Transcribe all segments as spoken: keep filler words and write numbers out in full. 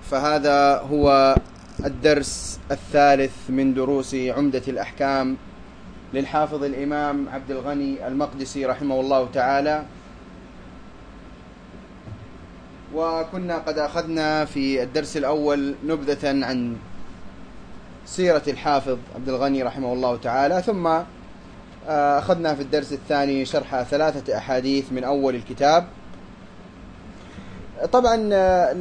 فهذا هو الدرس الثالث من دروس عمدة الأحكام للحافظ الإمام عبد الغني المقدسي رحمه الله تعالى. وكنا قد أخذنا في الدرس الأول نبذة عن سيرة الحافظ عبد الغني رحمه الله تعالى، ثم أخذنا في الدرس الثاني شرح ثلاثة أحاديث من أول الكتاب. طبعا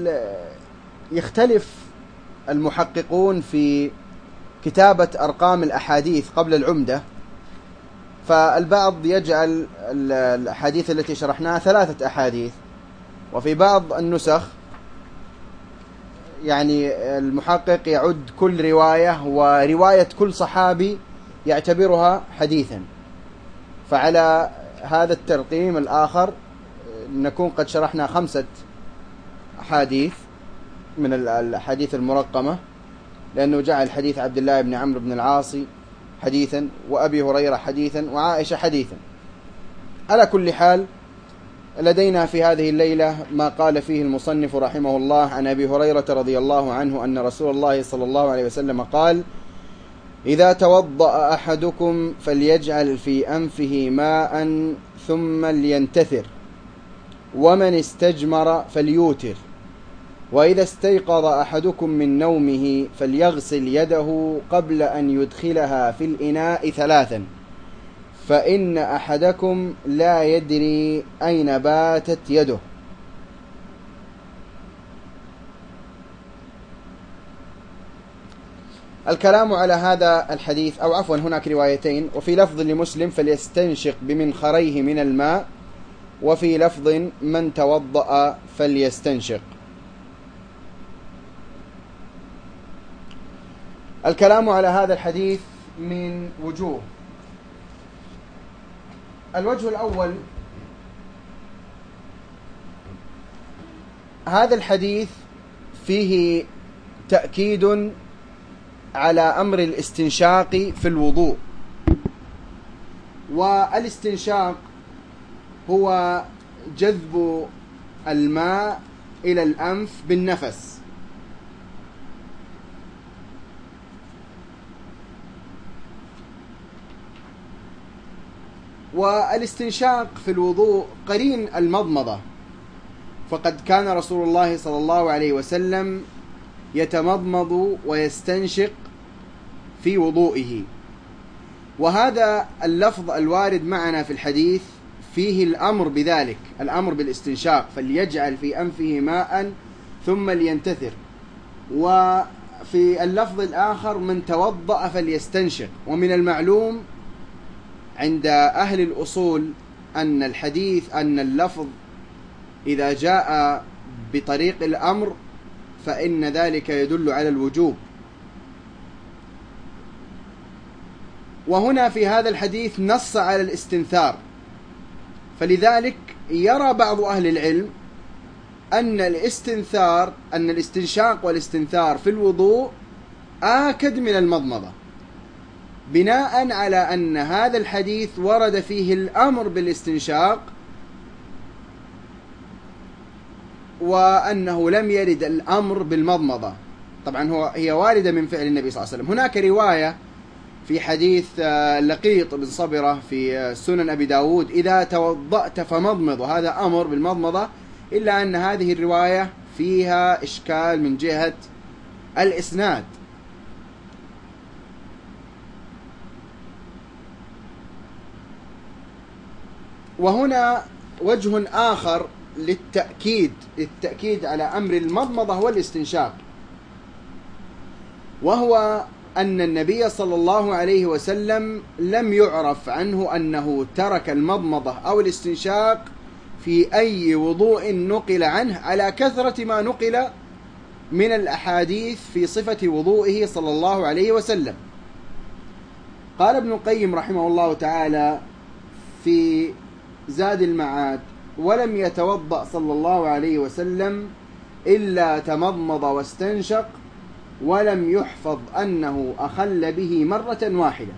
يختلف المحققون في كتابة أرقام الأحاديث قبل العمدة، فالبعض يجعل الأحاديث التي شرحناها ثلاثة أحاديث، وفي بعض النسخ يعني المحقق يعد كل رواية ورواية كل صحابي يعتبرها حديثا. فعلى هذا الترقيم الآخر نكون قد شرحنا خمسة أحاديث من الأحاديث المرقمة، لأنه جعل حديث عبد الله بن عمرو بن العاص حديثا، وأبي هريرة حديثا، وعائشة حديثا. على كل حال لدينا في هذه الليلة ما قال فيه المصنف رحمه الله عن أبي هريرة رضي الله عنه أن رسول الله صلى الله عليه وسلم قال: إذا توضأ أحدكم فليجعل في أنفه ماء ثم لينتثر، ومن استجمر فليوتر، وإذا استيقظ أحدكم من نومه فليغسل يده قبل أن يدخلها في الإناء ثلاثا، فإن أحدكم لا يدري أين باتت يده. الكلام على هذا الحديث، أو عفوا هناك روايتين، وفي لفظ لمسلم فليستنشق بمنخريه من الماء، وفي لفظ من توضأ فليستنشق. الكلام على هذا الحديث من وجوه. الوجه الأول: هذا الحديث فيه تأكيد على أمر الاستنشاق في الوضوء. والاستنشاق هو جذب الماء إلى الأنف بالنفس، والاستنشاق في الوضوء قرين المضمضة، فقد كان رسول الله صلى الله عليه وسلم يتمضمض ويستنشق في وضوئه. وهذا اللفظ الوارد معنا في الحديث فيه الأمر بذلك، الأمر بالاستنشاق، فليجعل في أنفه ماء ثم لينتثر. وفي اللفظ الآخر من توضأ فليستنشق. ومن المعلوم عند أهل الأصول أن الحديث أن اللفظ إذا جاء بطريق الأمر فإن ذلك يدل على الوجوب. وهنا في هذا الحديث نص على الاستنثار، فلذلك يرى بعض أهل العلم أن الاستنثار أن الاستنشاق والاستنثار في الوضوء آكد من المضمضة، بناء على أن هذا الحديث ورد فيه الأمر بالاستنشاق، وأنه لم يرد الأمر بالمضمضة. طبعا هو هي واردة من فعل النبي صلى الله عليه وسلم. هناك رواية في حديث لقيط بن صبرة في سنن أبي داود: إذا توضأت فمضمض، وهذا أمر بالمضمضة، إلا أن هذه الرواية فيها إشكال من جهة الإسناد. وهنا وجه آخر للتأكيد للتأكيد على أمر المضمضة والاستنشاق، وهو أن النبي صلى الله عليه وسلم لم يعرف عنه أنه ترك المضمضة أو الاستنشاق في أي وضوء نقل عنه، على كثرة ما نقل من الأحاديث في صفة وضوئه صلى الله عليه وسلم. قال ابن القيم رحمه الله تعالى في زاد المعاد: ولم يتوضأ صلى الله عليه وسلم إلا تمضمض واستنشق، ولم يحفظ أنه أخل به مرة واحدة.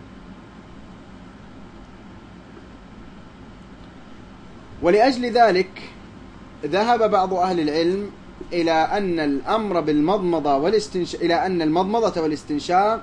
ولأجل ذلك ذهب بعض أهل العلم إلى أن الأمر بالمضمضة والاستنشاق إلى أن المضمضة والاستنشاق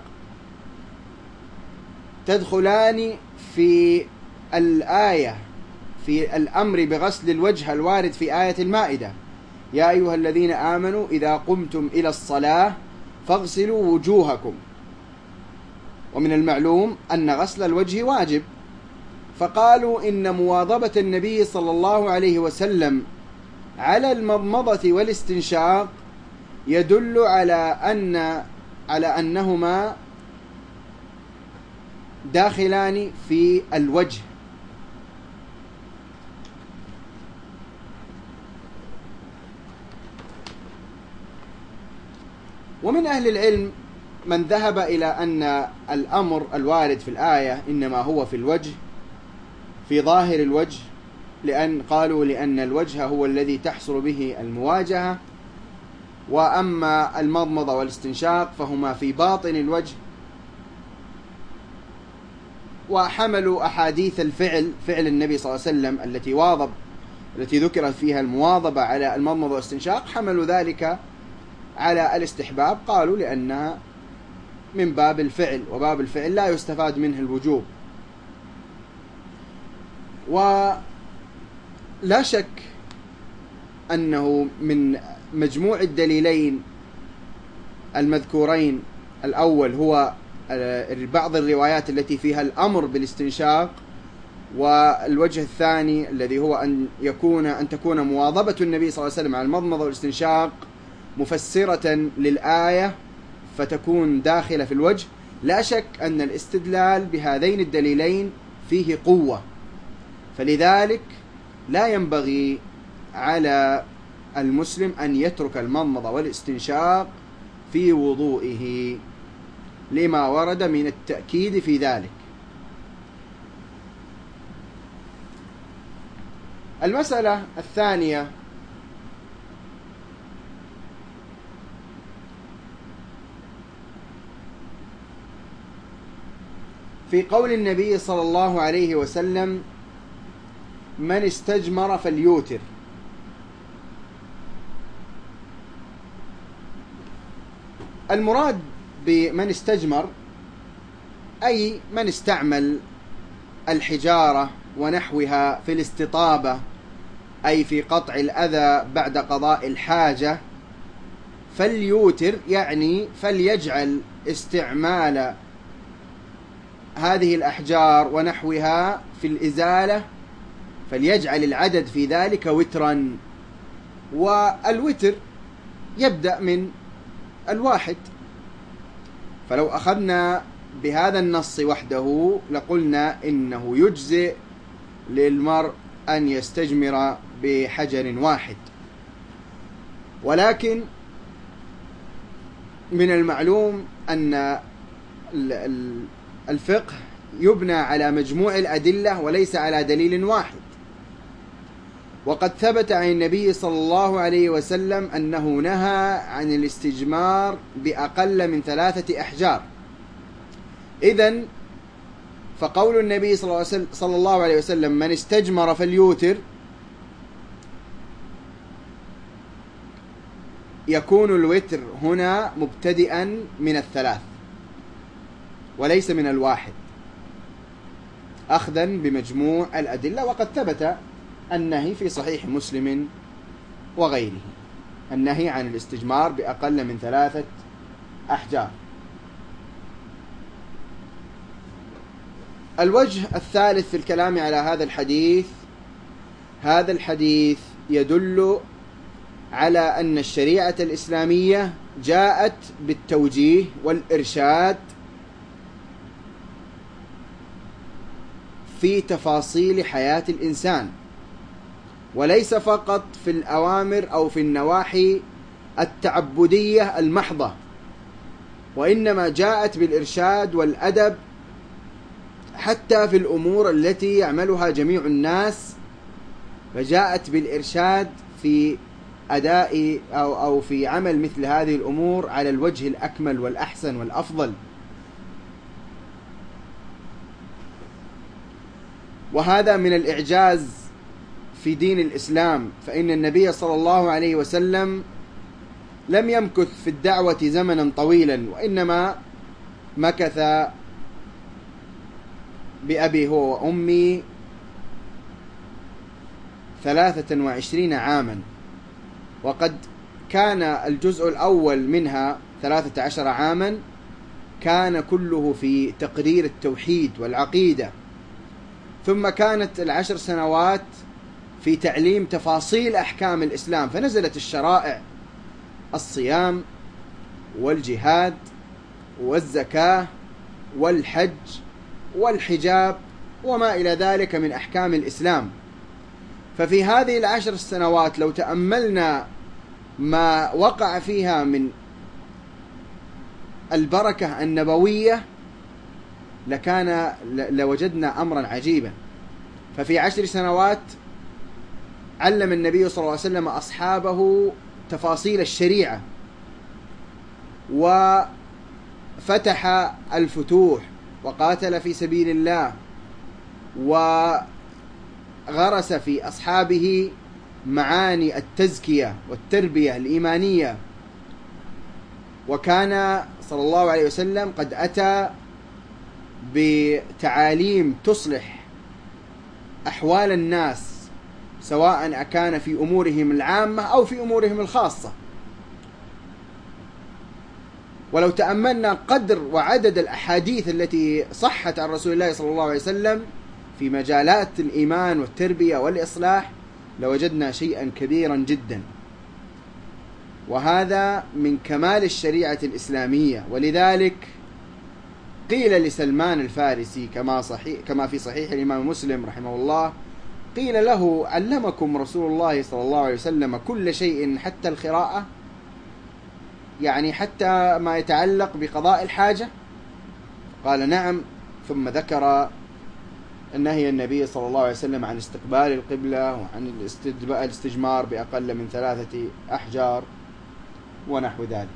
تدخلان في الآية في الأمر بغسل الوجه الوارد في آية المائدة: يا أيها الذين آمنوا إذا قمتم إلى الصلاة فاغسلوا وجوهكم. ومن المعلوم أن غسل الوجه واجب، فقالوا إن مواظبة النبي صلى الله عليه وسلم على المضمضة والاستنشاق يدل على أن على أنهما داخلان في الوجه. ومن أهل العلم من ذهب إلى أن الأمر الوارد في الآية إنما هو في الوجه، في ظاهر الوجه، لأن قالوا لأن الوجه هو الذي تحصل به المواجهة، وأما المضمضة والاستنشاق فهما في باطن الوجه. وحملوا أحاديث الفعل فعل النبي صلى الله عليه وسلم التي واظب التي ذكرت فيها المواظبة على المضمضة والاستنشاق، حملوا ذلك على الاستحباب، قالوا لأنها من باب الفعل، وباب الفعل لا يستفاد منه الوجوب. ولا شك أنه من مجموع الدليلين المذكورين، الأول هو بعض الروايات التي فيها الأمر بالاستنشاق، والوجه الثاني الذي هو أن يكون أن تكون مواظبة النبي صلى الله عليه وسلم على المضمضة والاستنشاق مفسرة للآية فتكون داخلة في الوجه. لا شك أن الاستدلال بهذين الدليلين فيه قوة، فلذلك لا ينبغي على المسلم أن يترك المضمضة والاستنشاق في وضوئه لما ورد من التأكيد في ذلك. المسألة الثانية في قول النبي صلى الله عليه وسلم: من استجمر فليوتر. المراد بمن استجمر أي من استعمل الحجارة ونحوها في الاستطابة، أي في قطع الأذى بعد قضاء الحاجة. فليوتر يعني فليجعل استعمال هذه الأحجار ونحوها في الإزالة، فليجعل العدد في ذلك وترا. والوتر يبدأ من الواحد، فلو أخذنا بهذا النص وحده لقلنا إنه يجزئ للمرء أن يستجمر بحجر واحد. ولكن من المعلوم أن الفقه يبنى على مجموع الأدلة وليس على دليل واحد. وقد ثبت عن النبي صلى الله عليه وسلم أنه نهى عن الاستجمار بأقل من ثلاثة أحجار. إذن فقول النبي صلى الله عليه وسلم: من استجمر فليوتر، يكون الوتر هنا مبتدئا من الثلاث وليس من الواحد، أخذا بمجموع الأدلة. وقد ثبت النهي في صحيح مسلم وغيره، النهي عن الاستجمار بأقل من ثلاثة أحجار. الوجه الثالث في الكلام على هذا الحديث: هذا الحديث يدل على أن الشريعة الإسلامية جاءت بالتوجيه والإرشاد في تفاصيل حياة الإنسان، وليس فقط في الأوامر أو في النواحي التعبدية المحضة، وإنما جاءت بالإرشاد والأدب حتى في الأمور التي يعملها جميع الناس، فجاءت بالإرشاد في أداء أو أو في عمل مثل هذه الأمور على الوجه الأكمل والأحسن والأفضل. وهذا من الإعجاز في دين الإسلام، فإن النبي صلى الله عليه وسلم لم يمكث في الدعوة زمنا طويلا، وإنما مكث بأبي هو وأمي ثلاثة وعشرين عاما، وقد كان الجزء الأول منها ثلاثة عشر عاما كان كله في تقرير التوحيد والعقيدة، ثم كانت العشر سنوات في تعليم تفاصيل أحكام الإسلام، فنزلت الشرائع: الصيام والجهاد والزكاة والحج والحجاب وما إلى ذلك من أحكام الإسلام. ففي هذه العشر السنوات لو تأملنا ما وقع فيها من البركة النبوية لكان لوجدنا أمرا عجيبا. ففي عشر سنوات علم النبي صلى الله عليه وسلم أصحابه تفاصيل الشريعة، وفتح الفتوح، وقاتل في سبيل الله، وغرس في أصحابه معاني التزكية والتربية الإيمانية. وكان صلى الله عليه وسلم قد أتى بتعاليم تصلح أحوال الناس، سواء كان في أمورهم العامة أو في أمورهم الخاصة. ولو تأملنا قدر وعدد الأحاديث التي صحت عن رسول الله صلى الله عليه وسلم في مجالات الإيمان والتربية والإصلاح لوجدنا شيئا كبيرا جدا، وهذا من كمال الشريعة الإسلامية. ولذلك قيل لسلمان الفارسي كما, صحيح كما في صحيح الإمام مسلم رحمه الله، قيل له: علمكم رسول الله صلى الله عليه وسلم كل شيء حتى القراءة؟ يعني حتى ما يتعلق بقضاء الحاجة؟ قال: نعم. ثم ذكر نهي النبي صلى الله عليه وسلم عن استقبال القبلة وعن الاستجمار بأقل من ثلاثة أحجار ونحو ذلك.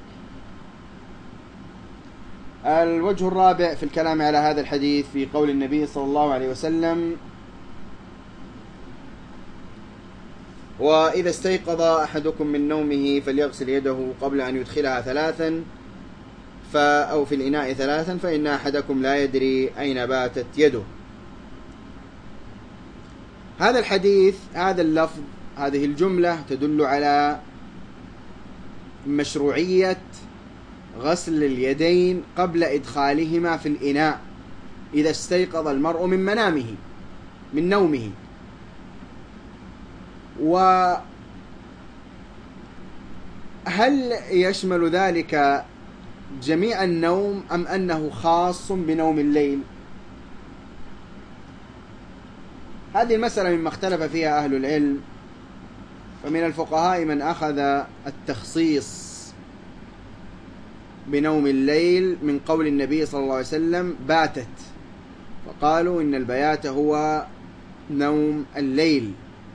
الوجه الرابع في الكلام على هذا الحديث في قول النبي صلى الله عليه وسلم: وإذا استيقظ أحدكم من نومه فليغسل يده قبل أن يدخلها ثلاثا أو في الإناء ثلاثا فإن أحدكم لا يدري أين باتت يده. هذا الحديث، هذا اللفظ، هذه الجملة تدل على مشروعية غسل اليدين قبل إدخالهما في الإناء إذا استيقظ المرء من منامه من نومه. وهل يشمل ذلك جميع النوم أم أنه خاص بنوم الليل؟ هذه المسألة مما اختلف فيها أهل العلم، فمن الفقهاء من أخذ التخصيص بنوم الليل من قول النبي صلى الله عليه وسلم: باتت، فقالوا إن البيات هو نوم الليل.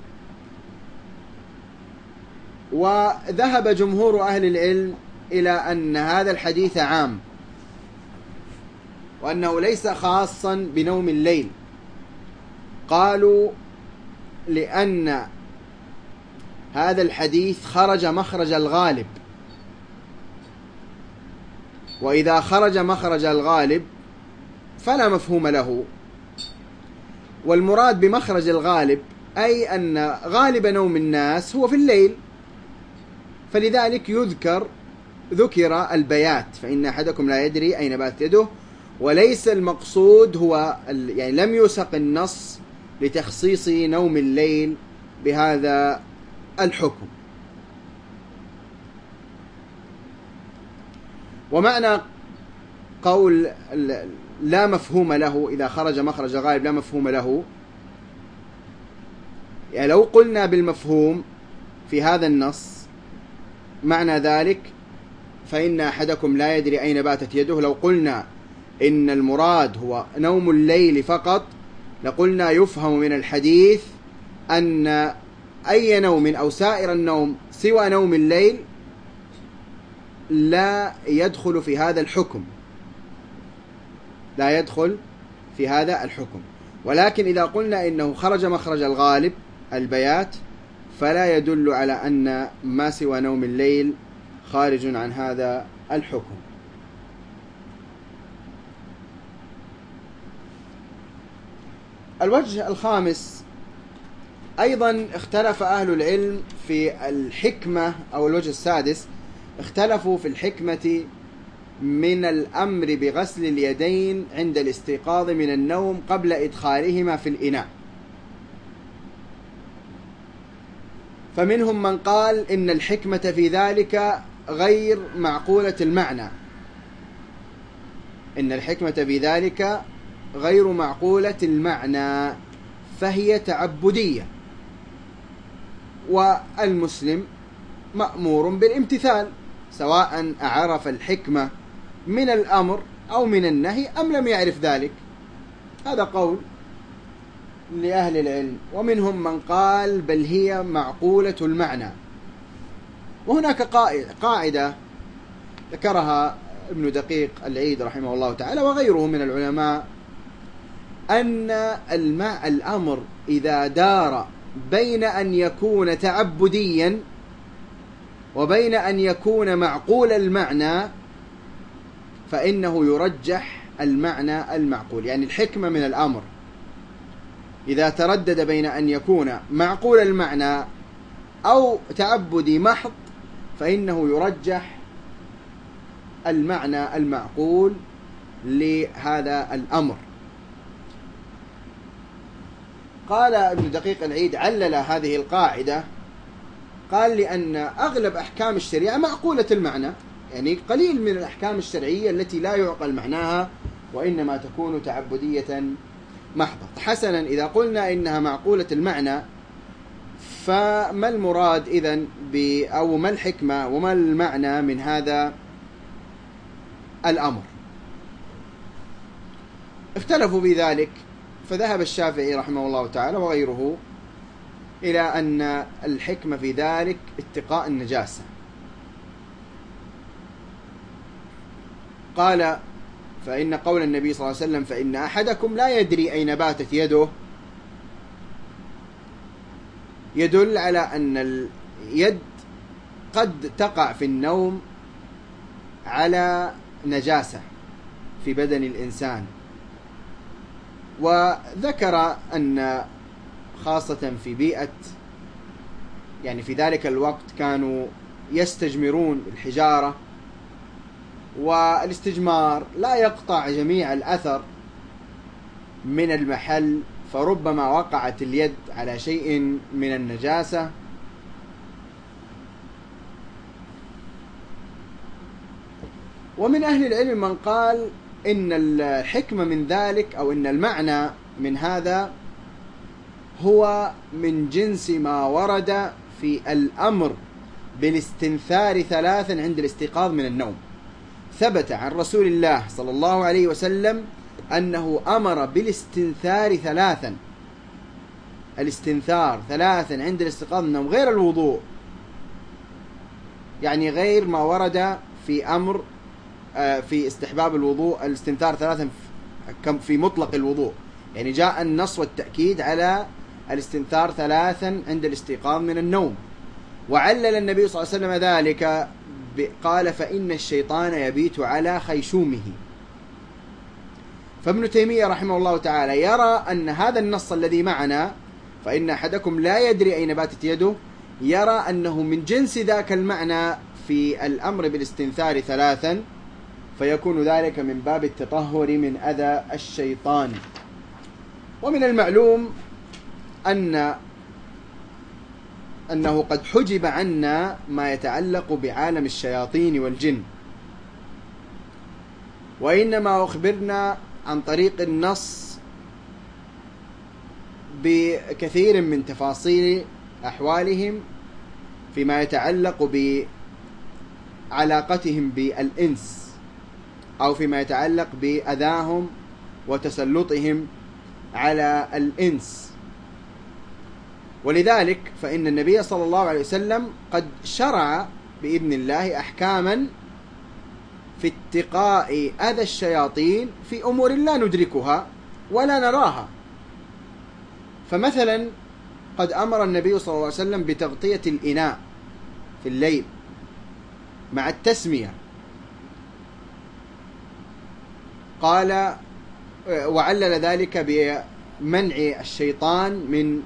وذهب جمهور أهل العلم إلى أن هذا الحديث عام، وأنه ليس خاصا بنوم الليل. قالوا لأن هذا الحديث خرج مخرج الغالب، وإذا خرج مخرج الغالب فلا مفهوم له. والمراد بمخرج الغالب أي أن غالب نوم الناس هو في الليل، فلذلك يذكر ذكر البيات، فإن أحدكم لا يدري أين باتت يده. وليس المقصود هو يعني لم يسق النص لتخصيص نوم الليل بهذا الحكم. ومعنى قول لا مفهوم له إذا خرج مخرج غالب لا مفهوم له، يعني لو قلنا بالمفهوم في هذا النص معنى ذلك فإن أحدكم لا يدري أين باتت يده، لو قلنا إن المراد هو نوم الليل فقط لقلنا يفهم من الحديث أن أي نوم أو سائر النوم سوى نوم الليل لا يدخل في هذا الحكم، لا يدخل في هذا الحكم. ولكن إذا قلنا إنه خرج مخرج الغالب البيات فلا يدل على أن ما سوى نوم الليل خارج عن هذا الحكم. الوجه الخامس أيضا اختلف أهل العلم في الحكمة، أو الوجه السادس اختلفوا في الحكمة من الأمر بغسل اليدين عند الاستيقاظ من النوم قبل إدخالهما في الإناء. فمنهم من قال إن الحكمة في ذلك غير معقولة المعنى، إن الحكمة في ذلك غير معقولة المعنى فهي تعبدية، والمسلم مأمور بالامتثال سواء أعرف الحكمة من الأمر أو من النهي أم لم يعرف ذلك. هذا قول لأهل العلم. ومنهم من قال بل هي معقولة المعنى. وهناك قاعدة ذكرها ابن دقيق العيد رحمه الله تعالى وغيره من العلماء، أن الماء الأمر إذا دار بين أن يكون تعبديا وبين أن يكون معقول المعنى فإنه يرجح المعنى المعقول. يعني الحكمة من الأمر إذا تردد بين أن يكون معقول المعنى أو تعبدي محض فإنه يرجح المعنى المعقول لهذا الأمر. قال ابن دقيق العيد علل هذه القاعدة، قال لأن أغلب أحكام الشريعة معقولة المعنى، يعني قليل من الأحكام الشرعية التي لا يعقل معناها وإنما تكون تعبدية محضة. حسنا، إذا قلنا إنها معقولة المعنى فما المراد إذن أو ما الحكمة وما المعنى من هذا الأمر؟ اختلفوا بذلك، فذهب الشافعي رحمه الله تعالى وغيره إلى أن الحكمة في ذلك اتقاء النجاسة. قال فإن قول النبي صلى الله عليه وسلم فإن أحدكم لا يدري أين باتت يده يدل على أن اليد قد تقع في النوم على نجاسة في بدن الإنسان. وذكر أن خاصة في بيئة يعني في ذلك الوقت كانوا يستجمرون الحجارة، والاستجمار لا يقطع جميع الأثر من المحل، فربما وقعت اليد على شيء من النجاسة. ومن أهل العلم من قال إن الحكمة من ذلك أو إن المعنى من هذا هو من جنس ما ورد في الأمر بالاستنثار ثلاثا عند الاستيقاظ من النوم. ثبت عن رسول الله صلى الله عليه وسلم أنه أمر بالاستنثار ثلاثا، الاستنثار ثلاثا عند الاستيقاظ من النوم غير الوضوء، يعني غير ما ورد في أمر في استحباب الوضوء الاستنثار ثلاثا في مطلق الوضوء. يعني جاء النص والتأكيد على الاستنثار ثلاثا عند الاستيقاظ من النوم. وعلل النبي صلى الله عليه وسلم ذلك قال فإن الشيطان يبيت على خيشومه. فابن تيمية رحمه الله تعالى يرى أن هذا النص الذي معنا فإن أحدكم لا يدري أين باتت يده يرى أنه من جنس ذاك المعنى في الأمر بالاستنثار ثلاثا، فيكون ذلك من باب التطهر من أذى الشيطان. ومن المعلوم أن أنه قد حجب عنا ما يتعلق بعالم الشياطين والجن، وإنما أخبرنا عن طريق النص بكثير من تفاصيل أحوالهم فيما يتعلق بعلاقتهم بالإنس أو فيما يتعلق بأذاهم وتسلطهم على الإنس. ولذلك فإن النبي صلى الله عليه وسلم قد شرع بإذن الله أحكاما في اتقاء أذى الشياطين في أمور لا ندركها ولا نراها. فمثلا قد أمر النبي صلى الله عليه وسلم بتغطية الإناء في الليل مع التسمية. قال وعلل ذلك بمنع الشيطان من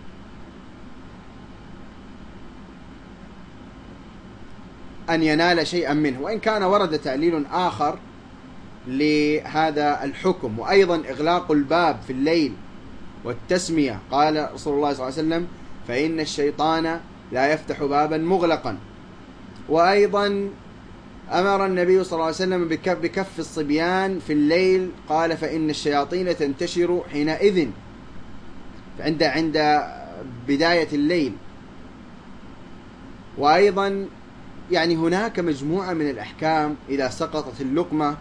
أن ينال شيئا منه، وإن كان ورد تعليل آخر لهذا الحكم، وأيضا إغلاق الباب في الليل والتسمية. قال رسول الله صلى الله عليه وسلم فإن الشيطان لا يفتح بابا مغلقا. وأيضا أمر النبي صلى الله عليه وسلم بكف الصبيان في الليل، قال فإن الشياطين تنتشر حينئذ عند عند بداية الليل. وأيضا يعني هناك مجموعة من الأحكام إذا سقطت اللقمة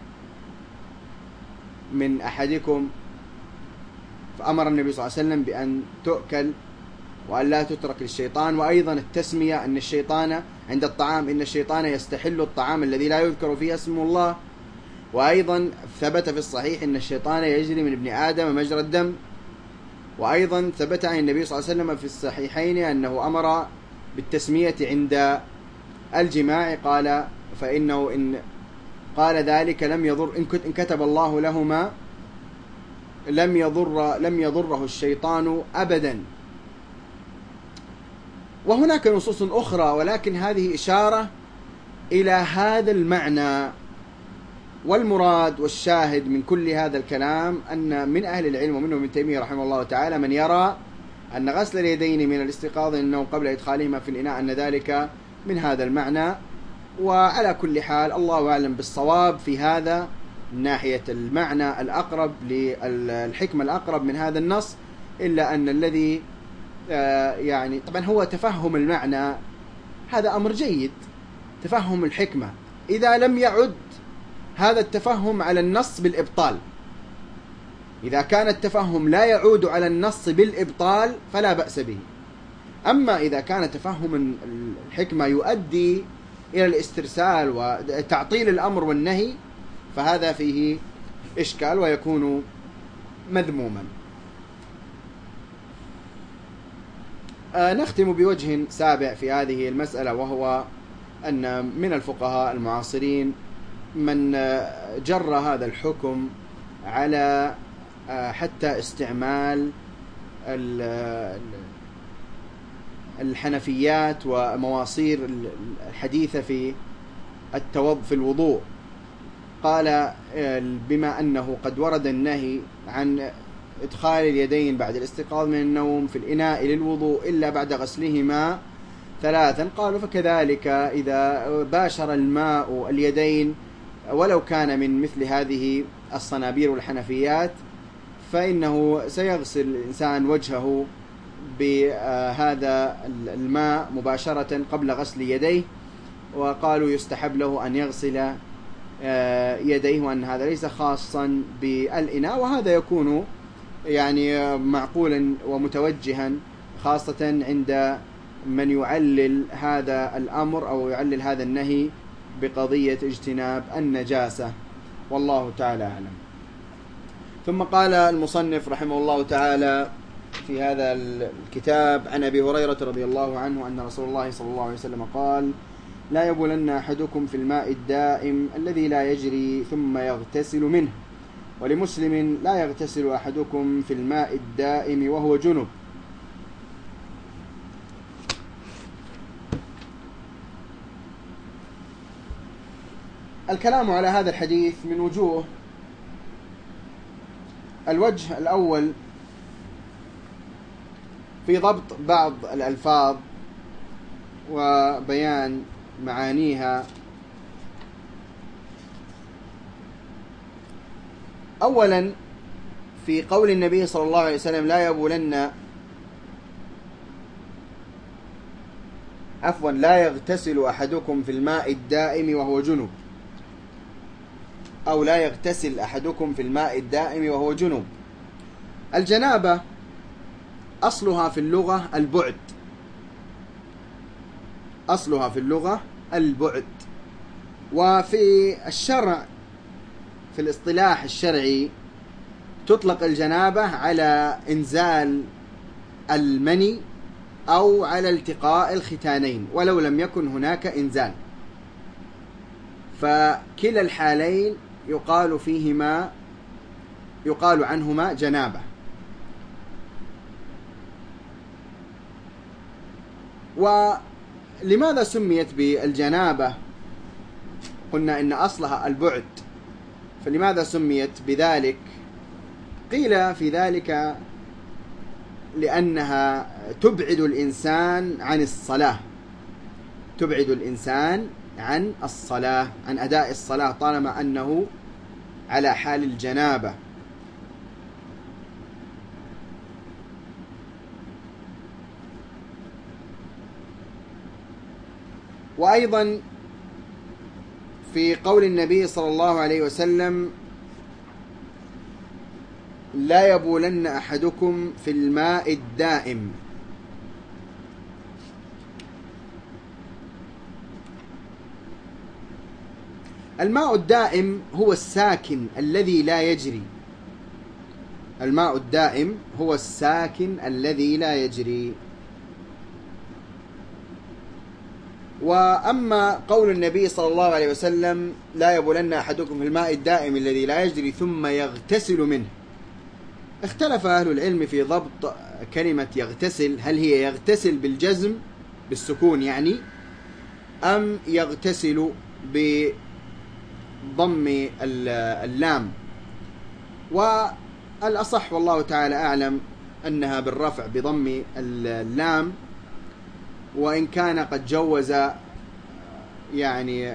من أحدكم فأمر النبي صلى الله عليه وسلم بأن تؤكل وأن لا تترك للشيطان. وأيضا التسمية، أن الشيطان عند الطعام إن الشيطان يستحل الطعام الذي لا يذكر فيه اسم الله. وأيضا ثبت في الصحيح أن الشيطان يجري من ابن آدم مجرى الدم. وأيضا ثبت عن النبي صلى الله عليه وسلم في الصحيحين أنه أمر بالتسمية عند الجماع، قال فإنه إن قال ذلك لم يضر إن كتب الله لهما لم يضر لم يضره الشيطان أبدا. وهناك نصوص أخرى، ولكن هذه إشارة إلى هذا المعنى. والمراد والشاهد من كل هذا الكلام أن من أهل العلم ومنهم ابن تيمية رحمه الله تعالى من يرى أن غسل اليدين من الاستيقاظ النوم قبل إدخالهما في الإناء أن ذلك من هذا المعنى. وعلى كل حال الله أعلم بالصواب في هذا من ناحية المعنى الأقرب للحكمة الأقرب من هذا النص، إلا أن الذي يعني طبعا هو تفهم المعنى، هذا أمر جيد، تفهم الحكمة إذا لم يعد هذا التفهم على النص بالإبطال. إذا كان التفهم لا يعود على النص بالإبطال فلا بأس به. أما إذا كان تفهم الحكمة يؤدي إلى الاسترسال وتعطيل الأمر والنهي فهذا فيه إشكال ويكون مذموما. آه نختم بوجه سابع في هذه المسألة، وهو أن من الفقهاء المعاصرين من جر هذا الحكم على آه حتى استعمال الحنفيات ومواصير الحديثة في التوضؤ في الوضوء. قال بما أنه قد ورد النهي عن إدخال اليدين بعد الاستيقاظ من النوم في الإناء للوضوء إلا بعد غسلهما ثلاثا، قالوا فكذلك إذا باشر الماء اليدين ولو كان من مثل هذه الصنابير والحنفيات فإنه سيغسل الإنسان وجهه بهذا الماء مباشرة قبل غسل يديه. وقالوا يستحب له أن يغسل يديه، وأن هذا ليس خاصا بالإناء، وهذا يكون يعني معقولا ومتوجها خاصة عند من يعلل هذا الأمر أو يعلل هذا النهي بقضية اجتناب النجاسة، والله تعالى أعلم. ثم قال المصنف رحمه الله تعالى في هذا الكتاب عن أبي هريرة رضي الله عنه أن رسول الله صلى الله عليه وسلم قال لا يبولن أحدكم في الماء الدائم الذي لا يجري ثم يغتسل منه. ولمسلم لا يغتسل أحدكم في الماء الدائم وهو جنب. الكلام على هذا الحديث من وجوه. الوجه الأول في ضبط بعض الألفاظ وبيان معانيها. أولا في قول النبي صلى الله عليه وسلم لا يبولن عفوا لا يغتسل أحدكم في الماء الدائم وهو جنب، أو لا يغتسل أحدكم في الماء الدائم وهو جنب. الجنابة أصلها في اللغة البعد، أصلها في اللغة البعد. وفي الشرع في الاصطلاح الشرعي تطلق الجنابة على إنزال المني أو على التقاء الختانين ولو لم يكن هناك إنزال. فكلا الحالين يقال فيهما يقال عنهما جنابة. ولماذا سميت بالجنابة؟ قلنا إن أصلها البعد، فلماذا سميت بذلك؟ قيل في ذلك لأنها تبعد الإنسان عن الصلاة، تبعد الإنسان عن الصلاة، عن أداء الصلاة، طالما أنه على حال الجنابة. وأيضا في قول النبي صلى الله عليه وسلم: لا يبولن أحدكم في الماء الدائم. الماء الدائم هو الساكن الذي لا يجري، الماء الدائم هو الساكن الذي لا يجري. وأما قول النبي صلى الله عليه وسلم: لا يبولن أحدكم في الماء الدائم الذي لا يجري ثم يغتسل منه، اختلف أهل العلم في ضبط كلمة يغتسل، هل هي يغتسل بالجزم بالسكون يعني، أم يغتسل بضم اللام؟ والأصح والله تعالى أعلم أنها بالرفع بضم اللام، وإن كان قد جوز يعني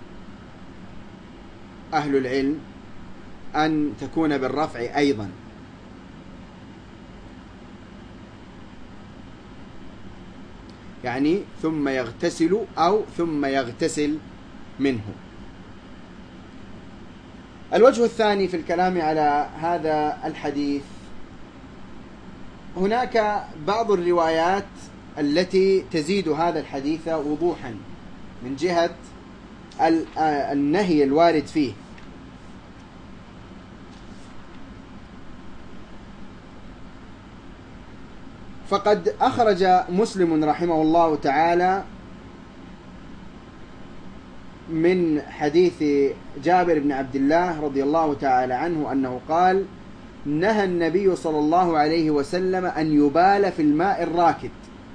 أهل العلم أن تكون بالرفع أيضا. يعني ثم يغتسل أو ثم يغتسل منه. الوجه الثاني في الكلام على هذا الحديث، هناك بعض الروايات التي تزيد هذا الحديث وضوحا من جهة النهي الوارد فيه. فقد أخرج مسلم رحمه الله تعالى من حديث جابر بن عبد الله رضي الله تعالى عنه أنه قال: نهى النبي صلى الله عليه وسلم أن يبال في الماء الراكد.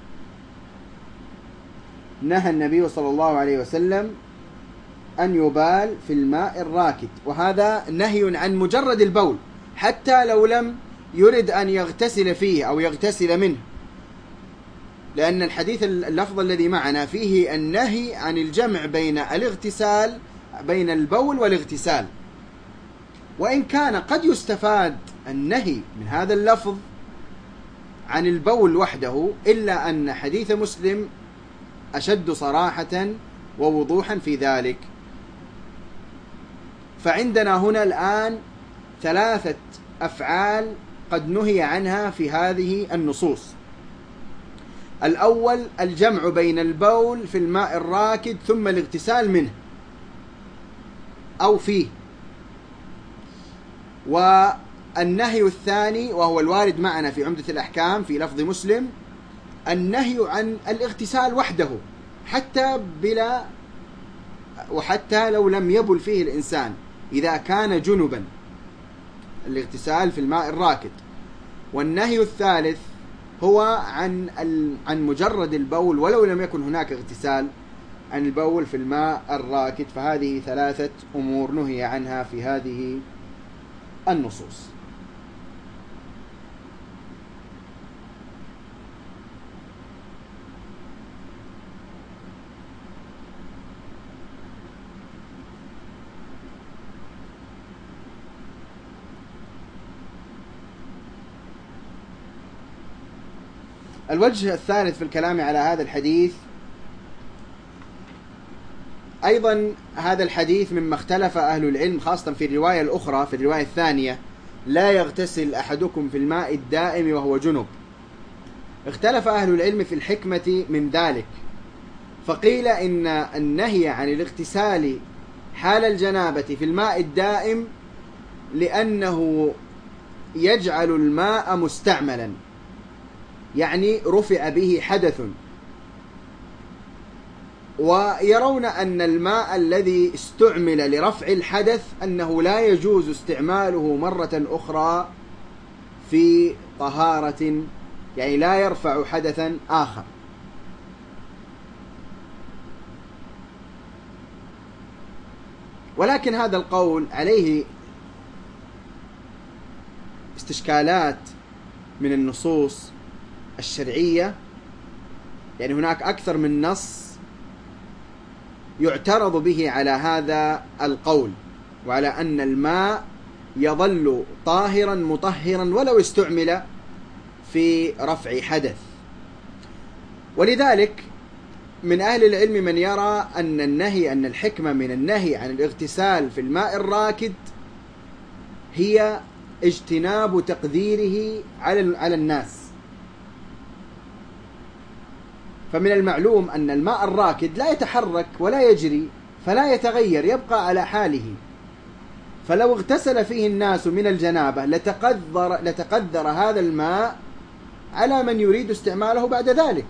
نهى النبي صلى الله عليه وسلم أن يبال في الماء الراكد، وهذا نهي عن مجرد البول حتى لو لم يرد أن يغتسل فيه أو يغتسل منه، لأن الحديث اللفظ الذي معنا فيه النهي عن الجمع بين الاغتسال بين البول والاغتسال. وإن كان قد يستفاد النهي من هذا اللفظ عن البول وحده، إلا أن حديث مسلم أشد صراحة ووضوحا في ذلك. فعندنا هنا الآن ثلاثة أفعال قد نهي عنها في هذه النصوص. الأول الجمع بين البول في الماء الراكد ثم الاغتسال منه أو فيه. والنهي الثاني وهو الوارد معنا في عمدة الأحكام في لفظ مسلم، النهي عن الاغتسال وحده حتى بلا وحتى لو لم يبل فيه الإنسان إذا كان جنبا، الاغتسال في الماء الراكد. والنهي الثالث هو عن عن مجرد البول ولو لم يكن هناك اغتسال، عن البول في الماء الراكد. فهذه ثلاثة أمور نهي عنها في هذه النصوص. الوجه الثالث في الكلام على هذا الحديث، أيضا هذا الحديث مما اختلف أهل العلم خاصة في الرواية الأخرى، في الرواية الثانية: لا يغتسل أحدكم في الماء الدائم وهو جنب. اختلف أهل العلم في الحكمة من ذلك، فقيل إن النهي عن الاغتسال حال الجنابة في الماء الدائم لأنه يجعل الماء مستعملا، يعني رفع به حدث، ويرون أن الماء الذي استعمل لرفع الحدث أنه لا يجوز استعماله مرة أخرى في طهارة، يعني لا يرفع حدثا آخر. ولكن هذا القول عليه استشكالات من النصوص الشرعية، يعني هناك أكثر من نص يعترض به على هذا القول، وعلى أن الماء يظل طاهرا مطهرا ولو استعمل في رفع حدث. ولذلك من أهل العلم من يرى أن النهي أن الحكمة من النهي عن الاغتسال في الماء الراكد هي اجتناب تقديره على على الناس. فمن المعلوم أن الماء الراكد لا يتحرك ولا يجري، فلا يتغير، يبقى على حاله. فلو اغتسل فيه الناس من الجنابة لتقدر, لتقدر هذا الماء على من يريد استعماله بعد ذلك.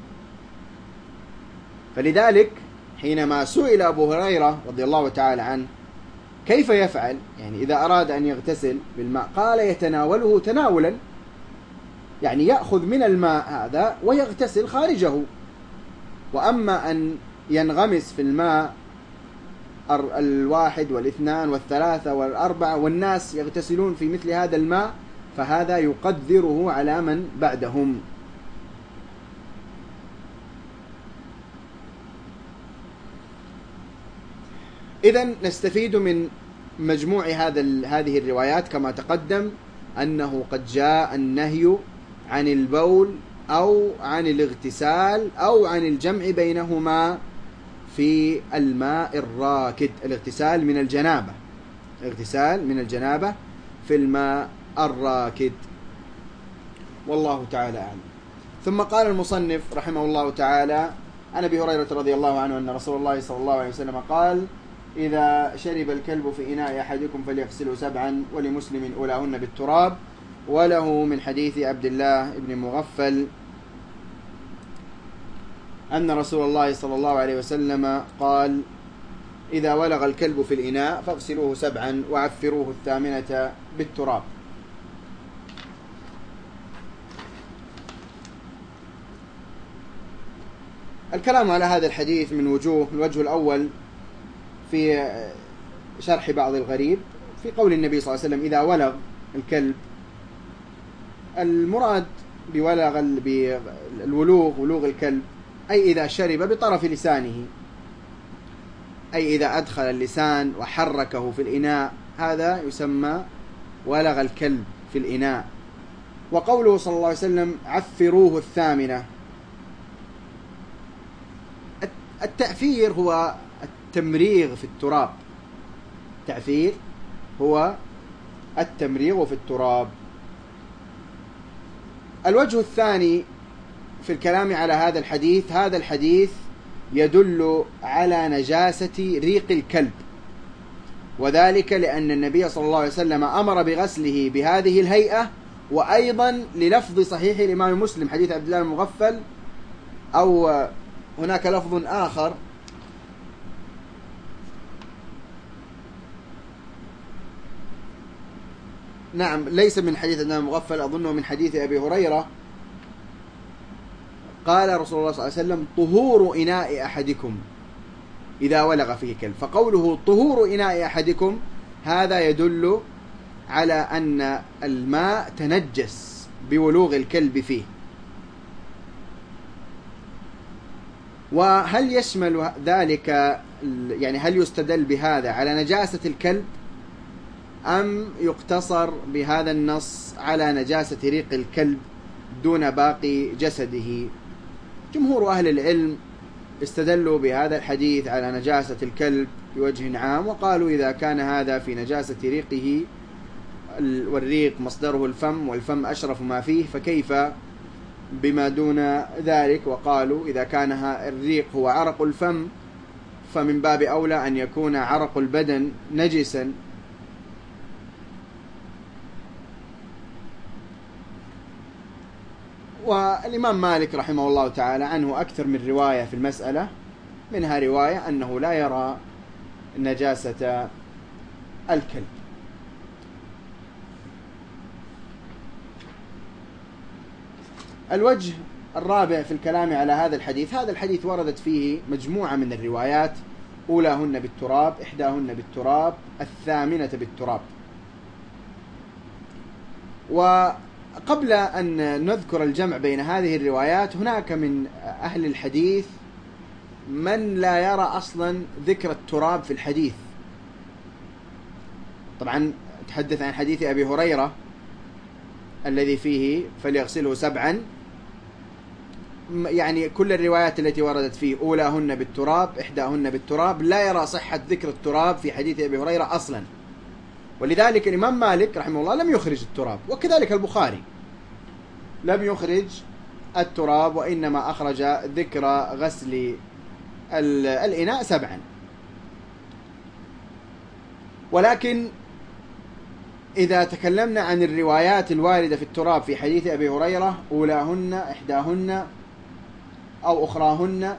فلذلك حينما سئل أبو هريرة رضي الله تعالى عنه كيف يفعل، يعني إذا أراد أن يغتسل بالماء، قال يتناوله تناولا، يعني يأخذ من الماء هذا ويغتسل خارجه. وأما أن ينغمس في الماء الواحد والاثنان والثلاثة والأربعة والناس يغتسلون في مثل هذا الماء، فهذا يقدره على من بعدهم. إذن نستفيد من مجموع هذا هذه الروايات كما تقدم أنه قد جاء النهي عن البول أو عن الاغتسال أو عن الجمع بينهما في الماء الراكد، الاغتسال من الجنابة، الاغتسال من الجنابة في الماء الراكد. والله تعالى أعلم. ثم قال المصنف رحمه الله تعالى عن أبي هريرة رضي الله عنه أن رسول الله صلى الله عليه وسلم قال: إذا شرب الكلب في إناء أحدكم فليغسله سبعا، ولمسلم أولاهن بالتراب. وله من حديث عبد الله بن مغفل أن رسول الله صلى الله عليه وسلم قال: إذا ولغ الكلب في الإناء فاغسلوه سبعا وعفروه الثامنة بالتراب. الكلام على هذا الحديث من وجوه. الوجه الأول في شرح بعض الغريب في قول النبي صلى الله عليه وسلم: إذا ولغ الكلب، المراد بولغ بالولوغ ولوغ الكلب أي إذا شرب بطرف لسانه، أي إذا أدخل اللسان وحركه في الإناء، هذا يسمى ولغ الكلب في الإناء. وقوله صلى الله عليه وسلم: عفروه الثامنة، التعفير هو التمريغ في التراب، التعفير هو التمريغ في التراب. الوجه الثاني في الكلام على هذا الحديث، هذا الحديث يدل على نجاسة ريق الكلب، وذلك لأن النبي صلى الله عليه وسلم أمر بغسله بهذه الهيئة. وأيضا للفظ صحيح الإمام مسلم حديث عبد الله المغفل، أو هناك لفظ آخر نعم ليس من حديث عبد الله المغفل، أظنه من حديث أبي هريرة، قال رسول الله صلى الله عليه وسلم: طهور إناء أحدكم إذا ولغ فيه كلب. فقوله طهور إناء أحدكم هذا يدل على أن الماء تنجس بولوغ الكلب فيه. وهل يشمل ذلك، يعني هل يستدل بهذا على نجاسة الكلب، أم يقتصر بهذا النص على نجاسة ريق الكلب دون باقي جسده؟ جمهور أهل العلم استدلوا بهذا الحديث على نجاسة الكلب بوجه عام، وقالوا إذا كان هذا في نجاسة ريقه، والريق مصدره الفم والفم أشرف ما فيه، فكيف بما دون ذلك؟ وقالوا إذا كان الريق هو عرق الفم فمن باب أولى أن يكون عرق البدن نجسا. والإمام مالك رحمه الله تعالى عنه أكثر من رواية في المسألة، منها رواية أنه لا يرى نجاسة الكلب. الوجه الرابع في الكلام على هذا الحديث، هذا الحديث وردت فيه مجموعة من الروايات، أولاهن بالتراب، إحداهن بالتراب، الثامنة بالتراب. وقبل أن نذكر الجمع بين هذه الروايات، هناك من أهل الحديث من لا يرى أصلا ذكر التراب في الحديث. طبعا تحدث عن حديث أبي هريرة الذي فيه فليغسله سبعا، يعني كل الروايات التي وردت فيه أولاهن بالتراب، إحداهن بالتراب، لا يرى صحة ذكر التراب في حديث أبي هريرة أصلا. ولذلك الإمام مالك رحمه الله لم يخرج التراب، وكذلك البخاري لم يخرج التراب، وإنما أخرج ذكر غسل الإناء سبعا. ولكن إذا تكلمنا عن الروايات الواردة في التراب في حديث أبي هريرة، أولاهن، إحداهن أو أخراهن،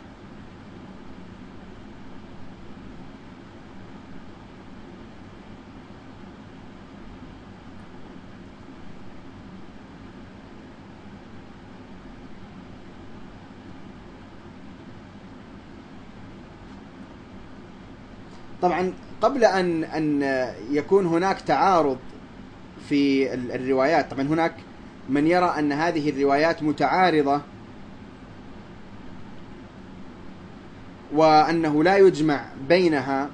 طبعا قبل أن أن يكون هناك تعارض في الروايات، طبعا هناك من يرى أن هذه الروايات متعارضة وأنه لا يجمع بينها،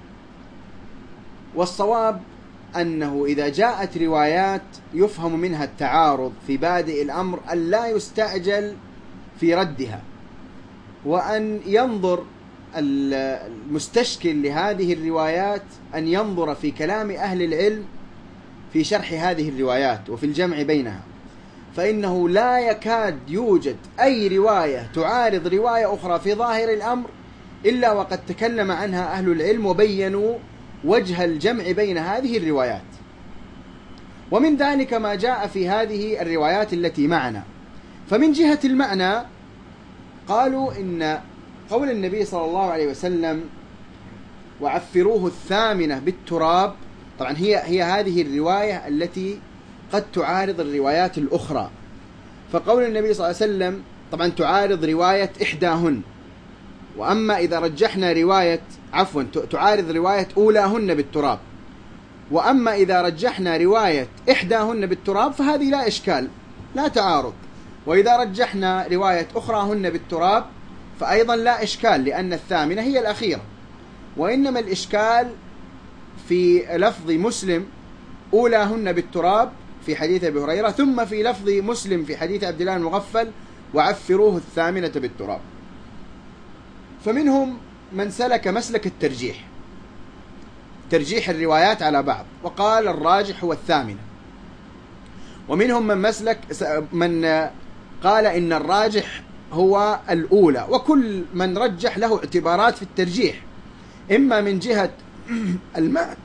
والصواب أنه إذا جاءت روايات يفهم منها التعارض في بادئ الأمر أن لا يستعجل في ردها، وأن ينظر المستشكل لهذه الروايات أن ينظر في كلام أهل العلم في شرح هذه الروايات وفي الجمع بينها، فإنه لا يكاد يوجد أي رواية تعارض رواية أخرى في ظاهر الأمر إلا وقد تكلم عنها أهل العلم وبينوا وجه الجمع بين هذه الروايات. ومن ذلك ما جاء في هذه الروايات التي معنا. فمن جهة المعنى قالوا إن قول النبي صلى الله عليه وسلم وعفروه الثامنة بالتراب، طبعا هي هي هذه الرواية التي قد تعارض الروايات الأخرى. فقول النبي صلى الله عليه وسلم طبعا تعارض رواية إحداهن، وأما إذا رجحنا رواية عفوا تعارض رواية أولاهن بالتراب، وأما إذا رجحنا رواية إحداهن بالتراب فهذه لا إشكال، لا تعارض. وإذا رجحنا رواية أخراهن بالتراب فأيضا لا إشكال، لأن الثامنة هي الأخيرة. وإنما الإشكال في لفظ مسلم أولاهن بالتراب في حديث أبي هريرة، ثم في لفظ مسلم في حديث عبد الله المغفل وعفروه الثامنة بالتراب. فمنهم من سلك مسلك الترجيح، ترجيح الروايات على بعض، وقال الراجح هو الثامنة. ومنهم من مسلك من قال إن الراجح هو الأولى. وكل من رجح له اعتبارات في الترجيح، إما من جهة المعنى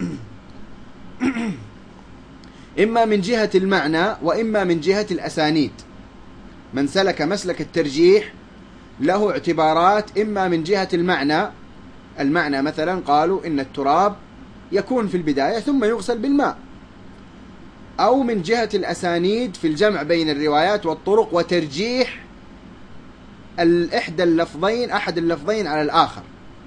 إما من جهة المعنى وإما من جهة الأسانيد. من سلك مسلك الترجيح له اعتبارات إما من جهة المعنى، المعنى مثلا قالوا إن التراب يكون في البداية ثم يغسل بالماء، أو من جهة الأسانيد في الجمع بين الروايات والطرق وترجيح الإحدى اللفظين أحد اللفظين على الآخر.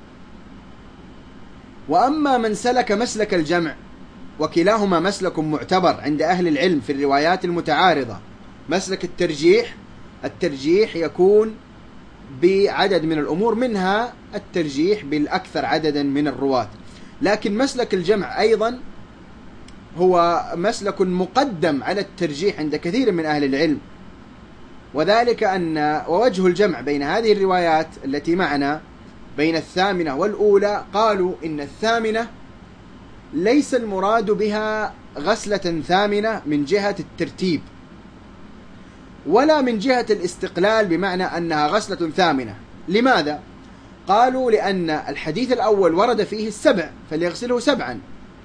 وأما من سلك مسلك الجمع، وكلاهما مسلك معتبر عند أهل العلم في الروايات المتعارضة، مسلك الترجيح، الترجيح يكون بعدد من الأمور، منها الترجيح بالأكثر عددا من الرواة. لكن مسلك الجمع أيضا هو مسلك مقدم على الترجيح عند كثير من أهل العلم، وذلك أن ووجه الجمع بين هذه الروايات التي معنا بين الثامنة والأولى، قالوا إن الثامنة ليس المراد بها غسلة ثامنة من جهة الترتيب ولا من جهة الاستقلال بمعنى أنها غسلة ثامنة. لماذا؟ قالوا لأن الحديث الأول ورد فيه السبع فليغسله سبعا،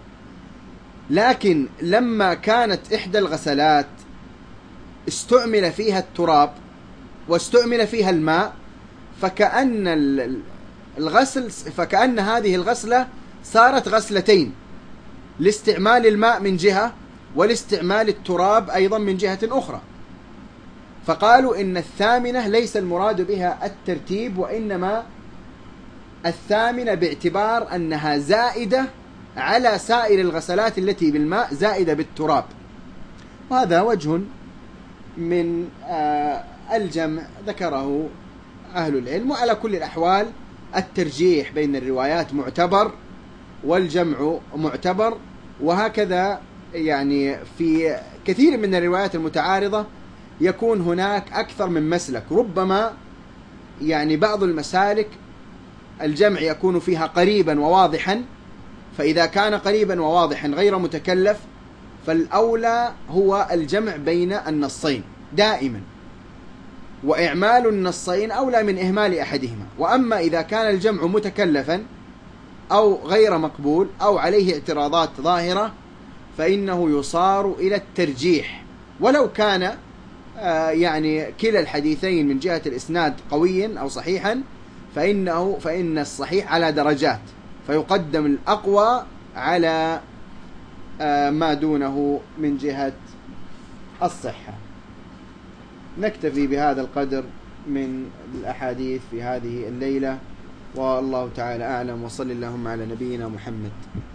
لكن لما كانت إحدى الغسلات استعمل فيها التراب واستعمل فيها الماء، فكأن الغسل، فكأن هذه الغسلة صارت غسلتين، لاستعمال الماء من جهة ولاستعمال التراب أيضا من جهة أخرى. فقالوا إن الثامنة ليس المراد بها الترتيب، وإنما الثامنة باعتبار أنها زائدة على سائر الغسلات التي بالماء، زائدة بالتراب. وهذا وجه من الجمع ذكره أهل العلم. وعلى كل الأحوال الترجيح بين الروايات معتبر والجمع معتبر. وهكذا يعني في كثير من الروايات المتعارضة يكون هناك أكثر من مسلك، ربما يعني بعض المسالك الجمع يكون فيها قريبا وواضحا، فإذا كان قريبا وواضحا غير متكلف فالأولى هو الجمع بين النصين دائما، وإعمال النصين أولى من إهمال أحدهما. وأما إذا كان الجمع متكلفا أو غير مقبول أو عليه اعتراضات ظاهرة فإنه يصار إلى الترجيح، ولو كان يعني كلا الحديثين من جهة الإسناد قويا أو صحيحا، فإنه فإن الصحيح على درجات، فيقدم الأقوى على ما دونه من جهة الصحة. نكتفي بهذا القدر من الأحاديث في هذه الليلة، والله تعالى أعلم، وصل اللهم على نبينا محمد.